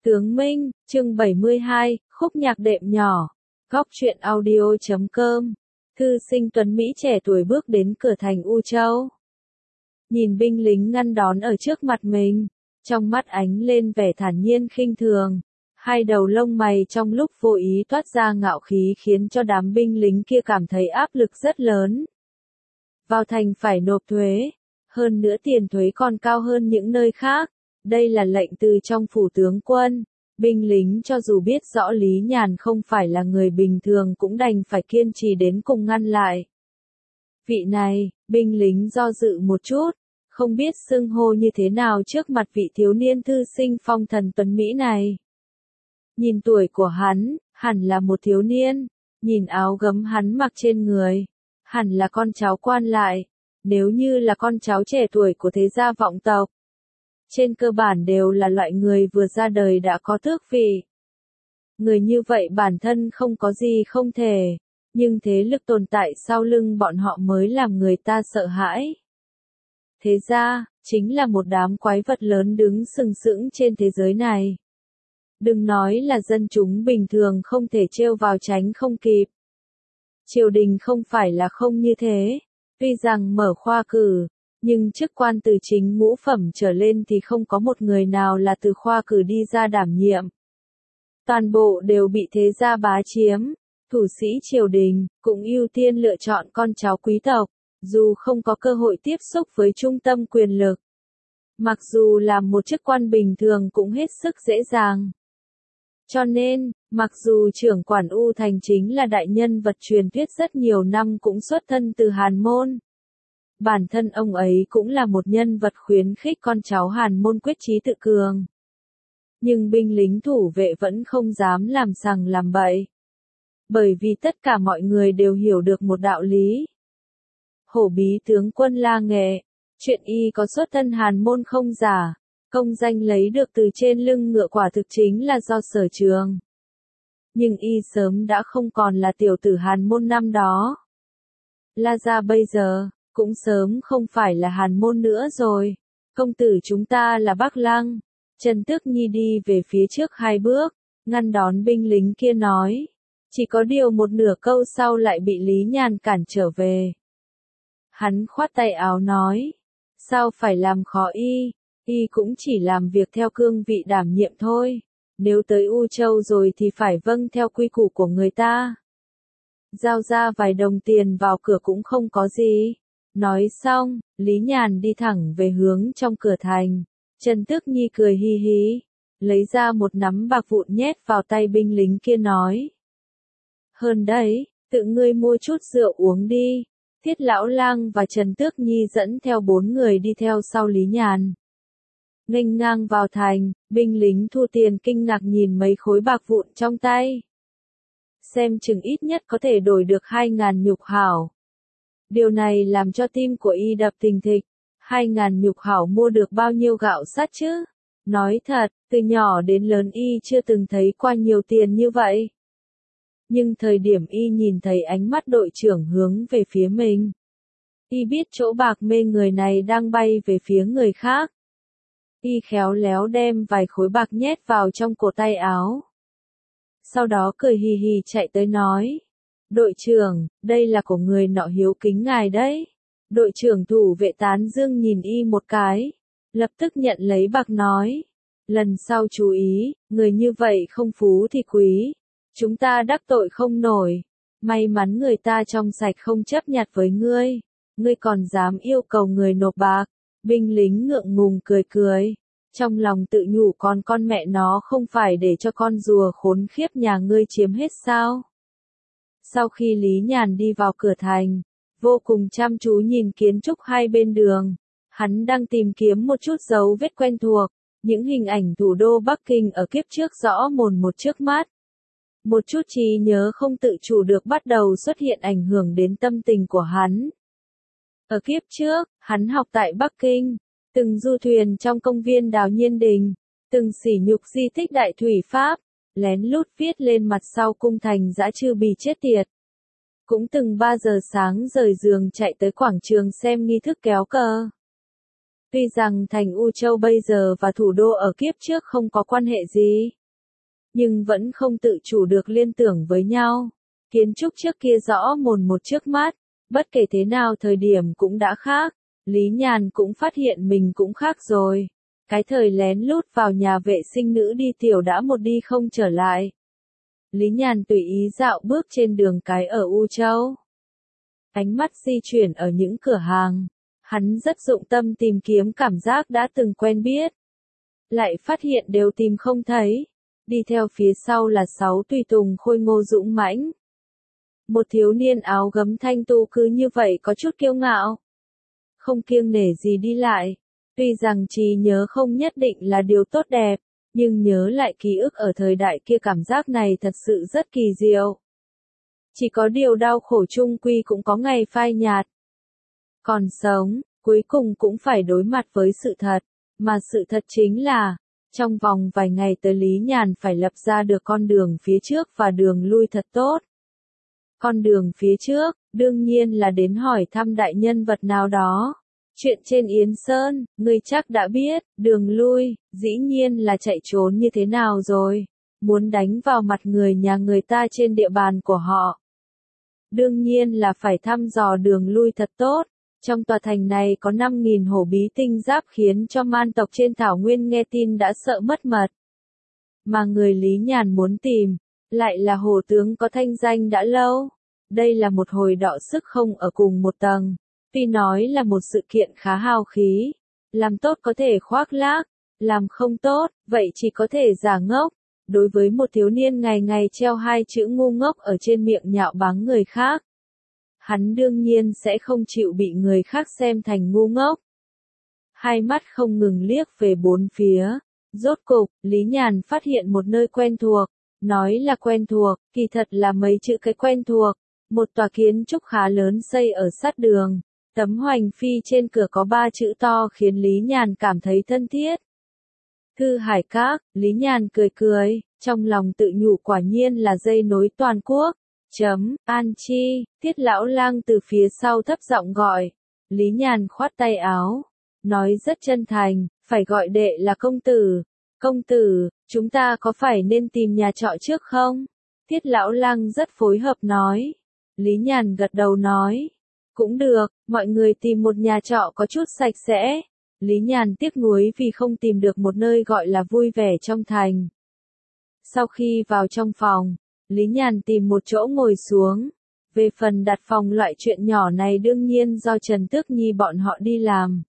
Tướng Minh, chương 72, khúc nhạc đệm nhỏ. Góc truyện audio.com. Thư sinh tuấn Mỹ trẻ tuổi bước đến cửa thành U Châu. Nhìn binh lính ngăn đón ở trước mặt mình, trong mắt ánh lên vẻ thản nhiên khinh thường. Hai đầu lông mày trong lúc vô ý toát ra ngạo khí khiến cho đám binh lính kia cảm thấy áp lực rất lớn. Vào thành phải nộp thuế, hơn nữa tiền thuế còn cao hơn những nơi khác. Đây là lệnh từ trong phủ tướng quân. Binh lính cho dù biết rõ Lý Nhàn không phải là người bình thường cũng đành phải kiên trì đến cùng ngăn lại. Vị này, binh lính do dự một chút, không biết xưng hô như thế nào trước mặt vị thiếu niên thư sinh phong thần tuấn Mỹ này. Nhìn tuổi của hắn, hẳn là một thiếu niên, nhìn áo gấm hắn mặc trên người, hẳn là con cháu quan lại, nếu như là con cháu trẻ tuổi của thế gia vọng tộc. Trên cơ bản đều là loại người vừa ra đời đã có tước vị. Người như vậy bản thân không có gì không thể, nhưng thế lực tồn tại sau lưng bọn họ mới làm người ta sợ hãi. Thế ra, chính là một đám quái vật lớn đứng sừng sững trên thế giới này. Đừng nói là dân chúng bình thường không thể trêu vào tránh không kịp. Triều đình không phải là không như thế, tuy rằng mở khoa cử, nhưng chức quan từ chính ngũ phẩm trở lên thì không có một người nào là từ khoa cử đi ra đảm nhiệm. Toàn bộ đều bị thế gia bá chiếm, thủ sĩ triều đình cũng ưu tiên lựa chọn con cháu quý tộc, dù không có cơ hội tiếp xúc với trung tâm quyền lực. Mặc dù làm một chức quan bình thường cũng hết sức dễ dàng. Cho nên, mặc dù trưởng quản U Thành chính là đại nhân vật truyền thuyết rất nhiều năm cũng xuất thân từ Hàn Môn. Bản thân ông ấy cũng là một nhân vật khuyến khích con cháu Hàn Môn quyết chí tự cường. Nhưng binh lính thủ vệ vẫn không dám làm sằng làm bậy. Bởi vì tất cả mọi người đều hiểu được một đạo lý. Hổ bí tướng quân La Nghệ, chuyện y có xuất thân Hàn Môn không giả, công danh lấy được từ trên lưng ngựa quả thực chính là do sở trường. Nhưng y sớm đã không còn là tiểu tử Hàn Môn năm đó. La gia bây giờ cũng sớm không phải là Hàn Môn nữa rồi. Công tử chúng ta là Bắc Lăng. Trần Tước Nhi đi về phía trước 2 bước, ngăn đón binh lính kia nói. Chỉ có điều một nửa câu sau lại bị Lý Nhàn cản trở về. Hắn khoát tay áo nói. Sao phải làm khó y? Y cũng chỉ làm việc theo cương vị đảm nhiệm thôi. Nếu tới U Châu rồi thì phải vâng theo quy củ của người ta. Giao ra vài đồng tiền vào cửa cũng không có gì. Nói xong, Lý Nhàn đi thẳng về hướng trong cửa thành. Trần Tước Nhi cười hi hí, lấy ra một nắm bạc vụn nhét vào tay binh lính kia nói. Hơn đấy, tự ngươi mua chút rượu uống đi. Thiết Lão Lang và Trần Tước Nhi dẫn theo 4 người đi theo sau Lý Nhàn. Nghênh ngang vào thành, binh lính thu tiền kinh ngạc nhìn mấy khối bạc vụn trong tay. Xem chừng ít nhất có thể đổi được 2.000 nhục hảo. Điều này làm cho tim của y đập thình thịch. 2.000 nhục hảo mua được bao nhiêu gạo sắt chứ? Nói thật, từ nhỏ đến lớn y chưa từng thấy qua nhiều tiền như vậy. Nhưng thời điểm y nhìn thấy ánh mắt đội trưởng hướng về phía mình, y biết chỗ bạc mê người này đang bay về phía người khác. Y khéo léo đem vài khối bạc nhét vào trong cổ tay áo. Sau đó cười hì hì chạy tới nói. Đội trưởng, đây là của người nọ hiếu kính ngài đấy. Đội trưởng thủ vệ Tán Dương nhìn y một cái, lập tức nhận lấy bạc nói. Lần sau chú ý, người như vậy không phú thì quý. Chúng ta đắc tội không nổi. May mắn người ta trong sạch không chấp nhặt với ngươi. Ngươi còn dám yêu cầu người nộp bạc. Binh lính ngượng ngùng cười cười. Trong lòng tự nhủ con mẹ nó không phải để cho con rùa khốn khiếp nhà ngươi chiếm hết sao. Sau khi Lý Nhàn đi vào cửa thành, vô cùng chăm chú nhìn kiến trúc hai bên đường. Hắn đang tìm kiếm một chút dấu vết quen thuộc. Những hình ảnh thủ đô Bắc Kinh ở kiếp trước rõ mồn một trước mắt. Một chút trí nhớ không tự chủ được bắt đầu xuất hiện ảnh hưởng đến tâm tình của hắn. Ở kiếp trước, hắn học tại Bắc Kinh, từng du thuyền trong công viên Đào Nhiên Đình, từng sỉ nhục di tích Đại Thủy Pháp, lén lút viết lên mặt sau cung thành dã trư bì chết tiệt. Cũng từng 3 giờ sáng rời giường chạy tới quảng trường xem nghi thức kéo cờ. Tuy rằng thành U Châu bây giờ và thủ đô ở kiếp trước không có quan hệ gì, nhưng vẫn không tự chủ được liên tưởng với nhau. Kiến trúc trước kia rõ mồn một trước mắt, bất kể thế nào thời điểm cũng đã khác. Lý Nhàn cũng phát hiện mình cũng khác rồi. Cái thời lén lút vào nhà vệ sinh nữ đi tiểu đã một đi không trở lại. Lý Nhàn tùy ý dạo bước trên đường cái ở U Châu. Ánh mắt di chuyển ở những cửa hàng. Hắn rất dụng tâm tìm kiếm cảm giác đã từng quen biết. Lại phát hiện đều tìm không thấy. Đi theo phía sau là 6 tùy tùng khôi ngô dũng mãnh. Một thiếu niên áo gấm thanh tu cứ như vậy có chút kiêu ngạo. Không kiêng nể gì đi lại. Tuy rằng trí nhớ không nhất định là điều tốt đẹp, nhưng nhớ lại ký ức ở thời đại kia cảm giác này thật sự rất kỳ diệu. Chỉ có điều đau khổ chung quy cũng có ngày phai nhạt. Còn sống, cuối cùng cũng phải đối mặt với sự thật, mà sự thật chính là, trong vòng vài ngày tới Lý Nhàn phải lập ra được con đường phía trước và đường lui thật tốt. Con đường phía trước, đương nhiên là đến hỏi thăm đại nhân vật nào đó. Chuyện trên Yến Sơn, ngươi chắc đã biết, đường lui, dĩ nhiên là chạy trốn như thế nào rồi. Muốn đánh vào mặt người nhà người ta trên địa bàn của họ. Đương nhiên là phải thăm dò đường lui thật tốt. Trong tòa thành này có 5.000 hổ bí tinh giáp khiến cho man tộc trên thảo nguyên nghe tin đã sợ mất mật. Mà người Lý Nhàn muốn tìm, lại là hổ tướng có thanh danh đã lâu. Đây là một hồi đọ sức không ở cùng một tầng. Tuy nói là một sự kiện khá hào khí. Làm tốt có thể khoác lác, làm không tốt, vậy chỉ có thể giả ngốc. Đối với một thiếu niên ngày ngày treo 2 chữ ngu ngốc ở trên miệng nhạo báng người khác. Hắn đương nhiên sẽ không chịu bị người khác xem thành ngu ngốc. Hai mắt không ngừng liếc về bốn phía. Rốt cục, Lý Nhàn phát hiện một nơi quen thuộc. Nói là quen thuộc, kỳ thật là mấy chữ cái quen thuộc. Một tòa kiến trúc khá lớn xây ở sát đường. Tấm hoành phi trên cửa có 3 chữ to khiến Lý Nhàn cảm thấy thân thiết. Thư Hải Các, Lý Nhàn cười cười, trong lòng tự nhủ quả nhiên là dây nối toàn quốc. An Chi, Tiết Lão Lang từ phía sau thấp giọng gọi. Lý Nhàn khoát tay áo, nói rất chân thành, phải gọi đệ là công tử. Công tử, chúng ta có phải nên tìm nhà trọ trước không? Tiết Lão Lang rất phối hợp nói. Lý Nhàn gật đầu nói. Cũng được, mọi người tìm một nhà trọ có chút sạch sẽ. Lý Nhàn tiếc nuối vì không tìm được một nơi gọi là vui vẻ trong thành. Sau khi vào trong phòng, Lý Nhàn tìm một chỗ ngồi xuống. Về phần đặt phòng loại chuyện nhỏ này đương nhiên do Trần Tước Nhi bọn họ đi làm.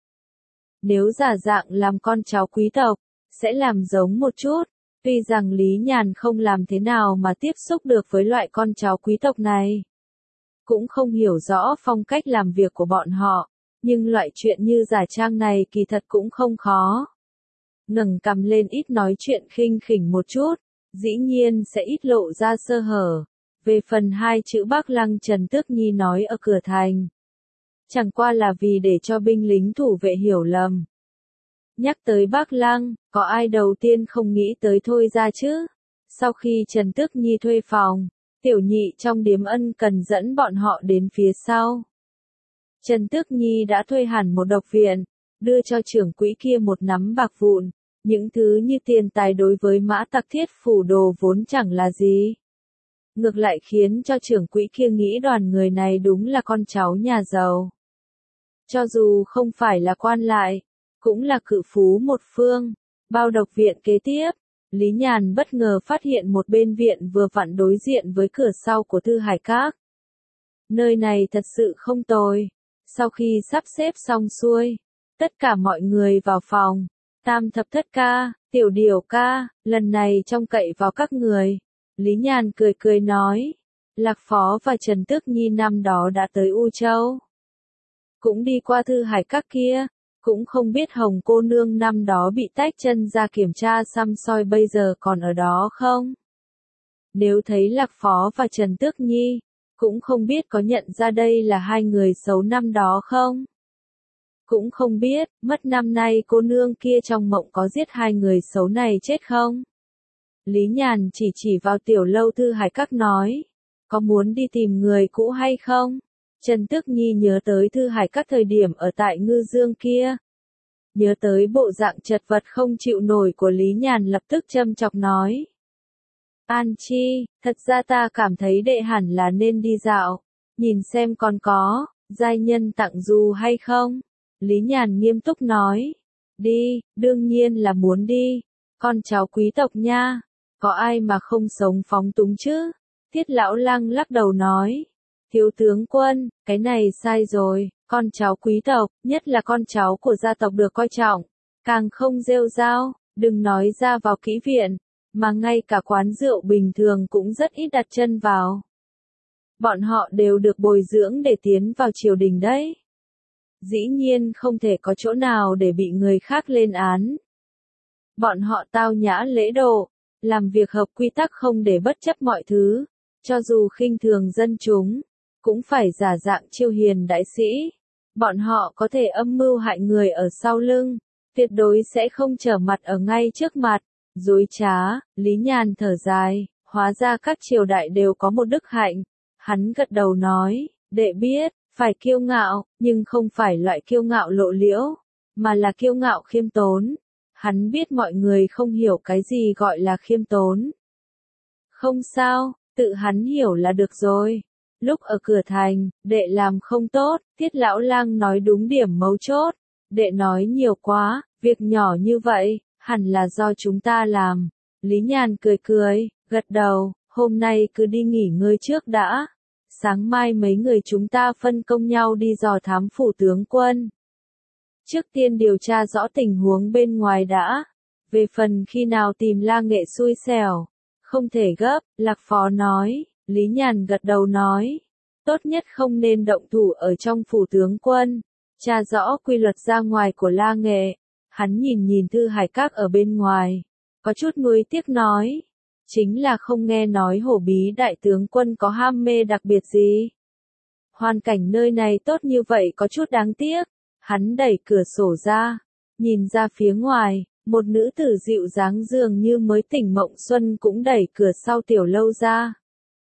Nếu giả dạng làm con cháu quý tộc, sẽ làm giống một chút. Tuy rằng Lý Nhàn không làm thế nào mà tiếp xúc được với loại con cháu quý tộc này. Cũng không hiểu rõ phong cách làm việc của bọn họ. Nhưng loại chuyện như giả trang này kỳ thật cũng không khó. Ngẩng cằm lên ít nói chuyện khinh khỉnh một chút. Dĩ nhiên sẽ ít lộ ra sơ hở. Về phần 2 chữ Bắc Lăng Trần Tước Nhi nói ở cửa thành. Chẳng qua là vì để cho binh lính thủ vệ hiểu lầm. Nhắc tới Bắc Lăng, có ai đầu tiên không nghĩ tới Thôi Ra chứ? Sau khi Trần Tước Nhi thuê phòng, Tiểu Nhị trong điếm ân cần dẫn bọn họ đến phía sau. Trần Tước Nhi đã thuê hẳn một độc viện, đưa cho trưởng quỹ kia một nắm bạc vụn. Những thứ như tiền tài đối với Mã Tặc Thiết Phủ Đồ vốn chẳng là gì. Ngược lại khiến cho trưởng quỹ kia nghĩ đoàn người này đúng là con cháu nhà giàu. Cho dù không phải là quan lại, cũng là cự phú một phương. Bao độc viện kế tiếp, Lý Nhàn bất ngờ phát hiện một bên viện vừa vặn đối diện với cửa sau của Thư Hải Các. Nơi này thật sự không tồi. Sau khi sắp xếp xong xuôi, tất cả mọi người vào phòng. Tam Thập Thất ca, Tiểu Điểu ca, lần này trông cậy vào các người. Lý Nhàn cười cười nói. Lạc Phó và Trần Tước Nhi năm đó đã tới U Châu. Cũng đi qua Thư Hải Các kia. Cũng không biết Hồng cô nương năm đó bị tách chân ra kiểm tra xăm soi bây giờ còn ở đó không? Nếu thấy Lạc Phó và Trần Tước Nhi, cũng không biết có nhận ra đây là 2 người xấu năm đó không? Cũng không biết, mất năm nay cô nương kia trong mộng có giết 2 người xấu này chết không? Lý Nhàn chỉ vào tiểu lâu Thư Hải Các nói. Có muốn đi tìm người cũ hay không? Trần Tước Nhi nhớ tới Thư Hải Các thời điểm ở tại Ngư Dương kia. nhớ tới bộ dạng chật vật không chịu nổi của Lý Nhàn lập tức châm chọc nói. An Chi, thật ra ta cảm thấy đệ hẳn là nên đi dạo, nhìn xem còn có giai nhân tặng dù hay không. Lý Nhàn nghiêm túc nói. Đi, đương nhiên là muốn đi, con cháu quý tộc nha, có ai mà không sống phóng túng chứ. Tiết Lão Lăng lắc đầu nói. Thiếu tướng quân, cái này sai rồi, con cháu quý tộc, nhất là con cháu của gia tộc được coi trọng, càng không rêu rao, đừng nói ra vào kỹ viện, mà ngay cả quán rượu bình thường cũng rất ít đặt chân vào. Bọn họ đều được bồi dưỡng để tiến vào triều đình đấy. Dĩ nhiên không thể có chỗ nào để bị người khác lên án. Bọn họ tao nhã lễ độ, làm việc hợp quy tắc không để bất chấp mọi thứ, cho dù khinh thường dân chúng, cũng phải giả dạng chiêu hiền đại sĩ. Bọn họ có thể âm mưu hại người ở sau lưng, tuyệt đối sẽ không trở mặt ở ngay trước mặt. Dối trá, Lý Nhàn thở dài, hóa ra các triều đại đều có một đức hạnh. Hắn gật đầu nói, đệ biết, phải kiêu ngạo, nhưng không phải loại kiêu ngạo lộ liễu, mà là kiêu ngạo khiêm tốn. Hắn biết mọi người không hiểu cái gì gọi là khiêm tốn. Không sao, tự hắn hiểu là được rồi. Lúc ở cửa thành, đệ làm không tốt, Tiết Lão Lang nói đúng điểm mấu chốt. Đệ nói nhiều quá, việc nhỏ như vậy, hẳn là do chúng ta làm. Lý Nhàn cười cười, gật đầu, hôm nay cứ đi nghỉ ngơi trước đã. Sáng mai mấy người chúng ta phân công nhau đi dò thám phủ tướng quân. Trước tiên điều tra rõ tình huống bên ngoài đã. Về phần khi nào tìm La Nghệ xui xẻo, không thể gấp, Lạc Phó nói. Lý Nhàn gật đầu nói. Tốt nhất không nên động thủ ở trong phủ tướng quân. Tra rõ quy luật ra ngoài của La Nghệ. Hắn nhìn nhìn Thư Hải Các ở bên ngoài. Có chút nuối tiếc nói. Chính là không nghe nói Hổ Bí đại tướng quân có ham mê đặc biệt gì. Hoàn cảnh nơi này tốt như vậy có chút đáng tiếc. Hắn đẩy cửa sổ ra. Nhìn ra phía ngoài, một nữ tử dịu dáng dường như mới tỉnh mộng xuân cũng đẩy cửa sau tiểu lâu ra.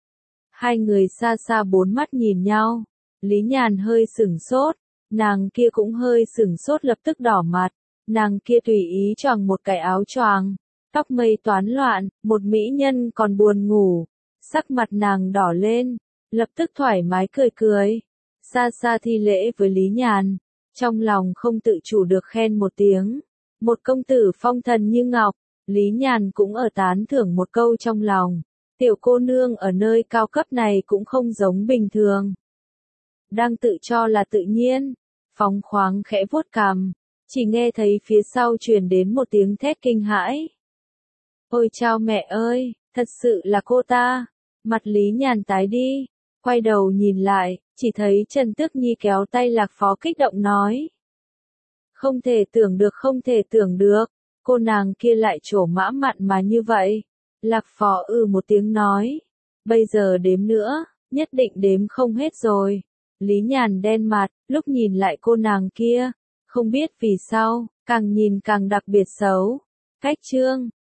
Hai người xa xa bốn mắt nhìn nhau. Lý Nhàn hơi sửng sốt. Nàng kia cũng hơi sửng sốt lập tức đỏ mặt. Nàng kia tùy ý choàng một cái áo choàng. Tóc mây toán loạn, một mỹ nhân còn buồn ngủ. Sắc mặt nàng đỏ lên. Lập tức thoải mái cười cười. Xa xa thi lễ với Lý Nhàn. Trong lòng không tự chủ được khen một tiếng. Một công tử phong thần như ngọc. Lý Nhàn cũng ở tán thưởng một câu trong lòng. Tiểu cô nương ở nơi cao cấp này cũng không giống bình thường. Đang tự cho là tự nhiên. Phóng khoáng khẽ vuốt cằm. Chỉ nghe thấy phía sau truyền đến một tiếng thét kinh hãi. Ôi chao mẹ ơi, thật sự là cô ta. Mặt Lý Nhàn tái đi. Quay đầu nhìn lại, chỉ thấy Trần Tước Nhi kéo tay Lạc Phó kích động nói. Không thể tưởng được, không thể tưởng được. Cô nàng kia lại trổ mã mặn mà như vậy. Lạc Phó một tiếng nói. Bây giờ đếm nữa, nhất định đếm không hết rồi. Lý Nhàn đen mặt, lúc nhìn lại cô nàng kia. Không biết vì sao, càng nhìn càng đặc biệt xấu. Cách chương